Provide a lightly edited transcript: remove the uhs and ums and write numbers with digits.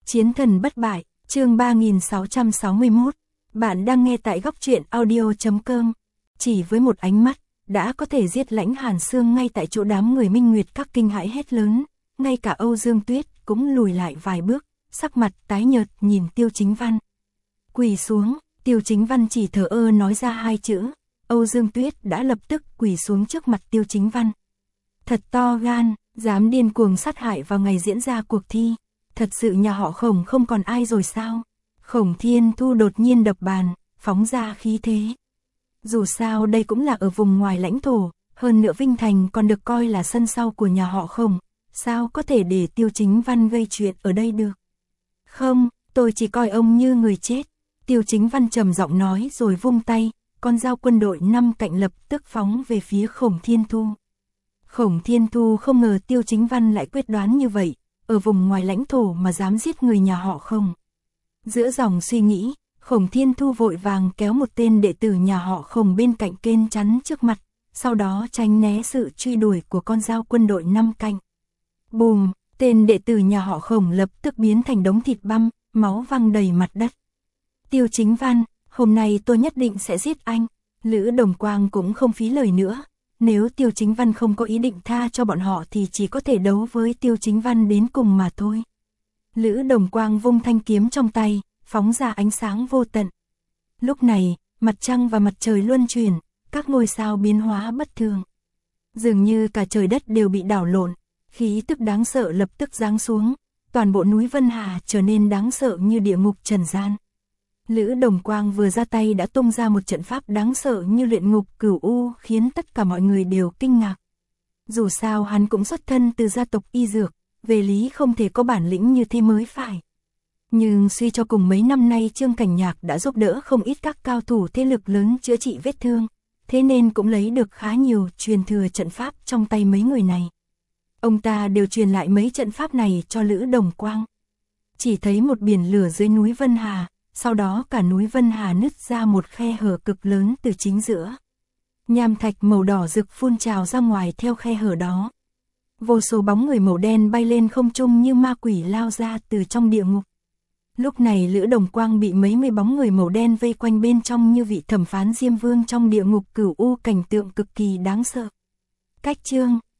Chiến thần bất bại, chương 3661. Bạn đang nghe tại góc truyện audio.com. Chỉ với một ánh mắt, đã có thể giết Lãnh Hàn Xương ngay tại chỗ. Đám người Minh Nguyệt Các kinh hãi hét lớn, ngay cả Âu Dương Tuyết cũng lùi lại vài bước, sắc mặt tái nhợt nhìn Tiêu Chính Văn. Quỳ xuống, Tiêu Chính Văn chỉ thở ơ nói ra hai chữ. Âu Dương Tuyết đã lập tức quỳ xuống trước mặt Tiêu Chính Văn. Thật to gan, dám điên cuồng sát hại vào ngày diễn ra cuộc thi. Thật sự nhà họ Khổng không còn ai rồi sao? Khổng Thiên Thu đột nhiên đập bàn, phóng ra khí thế. Dù sao đây cũng là ở vùng ngoài lãnh thổ, hơn nữa Vinh Thành còn được coi là sân sau của nhà họ Khổng. Sao có thể để Tiêu Chính Văn gây chuyện ở đây được? Không, tôi chỉ coi ông như người chết. Tiêu Chính Văn trầm giọng nói rồi vung tay, con dao quân đội 5 cạnh lập tức phóng về phía Khổng Thiên Thu. Khổng Thiên Thu không ngờ Tiêu Chính Văn lại quyết đoán như vậy, ở vùng ngoài lãnh thổ mà dám giết người nhà họ Khổng. Giữa dòng suy nghĩ, Khổng Thiên Thu vội vàng kéo một tên đệ tử nhà họ Khổng bên cạnh kênh chắn trước mặt, sau đó tránh né sự truy đuổi của con dao quân đội 5 cạnh. Bùm, tên đệ tử nhà họ Khổng lập tức biến thành đống thịt băm, máu văng đầy mặt đất. Tiêu Chính Văn, hôm nay tôi nhất định sẽ giết anh. Lữ Đồng Quang cũng không phí lời nữa. Nếu Tiêu Chính Văn không có ý định tha cho bọn họ thì chỉ có thể đấu với Tiêu Chính Văn đến cùng mà thôi. Lữ Đồng Quang vung thanh kiếm trong tay, phóng ra ánh sáng vô tận. Lúc này, mặt trăng và mặt trời luân chuyển, các ngôi sao biến hóa bất thường. Dường như cả trời đất đều bị đảo lộn, khí tức đáng sợ lập tức giáng xuống, toàn bộ núi Vân Hà trở nên đáng sợ như địa ngục trần gian. Lữ Đồng Quang vừa ra tay đã tung ra một trận pháp đáng sợ như luyện ngục cửu u, khiến tất cả mọi người đều kinh ngạc. Dù sao hắn cũng xuất thân từ gia tộc y dược, về lý không thể có bản lĩnh như thế mới phải. Nhưng suy cho cùng mấy năm nay Trương Cảnh Nhạc đã giúp đỡ không ít các cao thủ thế lực lớn chữa trị vết thương, thế nên cũng lấy được khá nhiều truyền thừa trận pháp trong tay mấy người này. Ông ta đều truyền lại mấy trận pháp này cho Lữ Đồng Quang. Chỉ thấy một biển lửa dưới núi Vân Hà. Sau đó cả núi Vân Hà nứt ra một khe hở cực lớn từ chính giữa. Nham thạch màu đỏ rực phun trào ra ngoài theo khe hở đó. Vô số bóng người màu đen bay lên không trung như ma quỷ lao ra từ trong địa ngục. Lúc này Lữ Đồng Quang bị mấy mươi bóng người màu đen vây quanh bên trong như vị thẩm phán Diêm Vương trong địa ngục cửu u, cảnh tượng cực kỳ đáng sợ. Cách chương